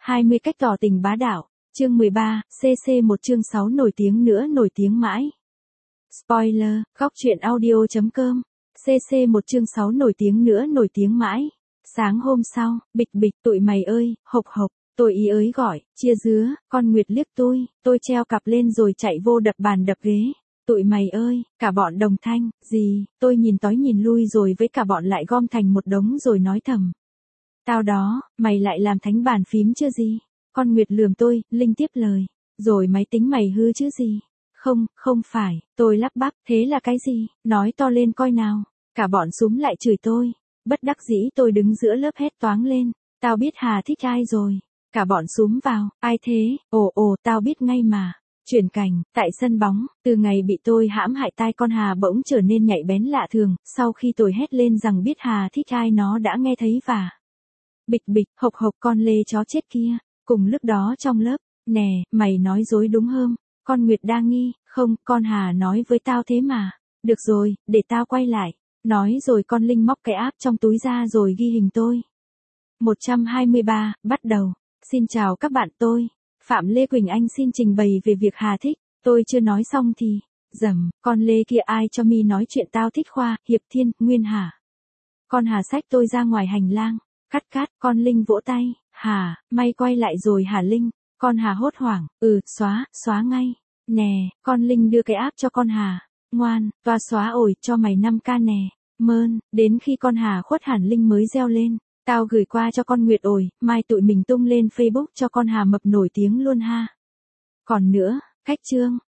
20 cách tỏ tình bá đạo. Chương 13, CC 1 chương 6 nổi tiếng nữa nổi tiếng mãi. Spoiler, góc truyện audio.com. CC 1 chương 6 nổi tiếng nữa nổi tiếng mãi. Sáng hôm sau, bịch bịch tụi mày ơi, hộc hộc, tôi ý ới gọi, chia dứa, con Nguyệt liếc tôi treo cặp lên rồi chạy vô đập bàn đập ghế. Tụi mày ơi, cả bọn đồng thanh, gì, tôi nhìn tói nhìn lui rồi với cả bọn lại gom thành một đống rồi nói thầm. Tao đó, mày lại làm thánh bàn phím chưa gì? Con Nguyệt lườm tôi, Linh tiếp lời. Rồi máy tính mày hư chứ gì? Không phải, tôi lắp bắp, thế là cái gì? Nói to lên coi nào. Cả bọn súm lại chửi tôi. Bất đắc dĩ tôi đứng giữa lớp hét toáng lên. Tao biết Hà thích ai rồi. Cả bọn súm vào, ai thế? Ồ, tao biết ngay mà. Chuyển cảnh, tại sân bóng, từ ngày bị tôi hãm hại tai con Hà bỗng trở nên nhạy bén lạ thường, sau khi tôi hét lên rằng biết Hà thích ai nó đã nghe thấy và bịch bịch, hộc hộc con lê chó chết kia. Cùng lúc đó trong lớp, nè, mày nói dối đúng không? Con Nguyệt đa nghi, không, con Hà nói với tao thế mà. Được rồi, để tao quay lại. Nói rồi con Linh móc cái app trong túi ra rồi ghi hình tôi. 123, bắt đầu. Xin chào các bạn tôi. Phạm Lê Quỳnh Anh xin trình bày về việc Hà thích. Tôi chưa nói xong thì, dầm, con Lê kia ai cho mi nói chuyện tao thích Khoa, Hiệp Thiên, Nguyên hả? Con Hà xách tôi ra ngoài hành lang. Cắt, con Linh vỗ tay. Hà, may quay lại rồi hả Linh? Con Hà hốt hoảng, xóa ngay. Nè, con Linh đưa cái app cho con Hà. Ngoan, toa xóa ổi cho mày 5k nè. Mơn, đến khi con Hà khuất hẳn Linh mới reo lên. Tao gửi qua cho con Nguyệt ổi, mai tụi mình tung lên Facebook cho con Hà mập nổi tiếng luôn ha. Còn nữa, cách chương,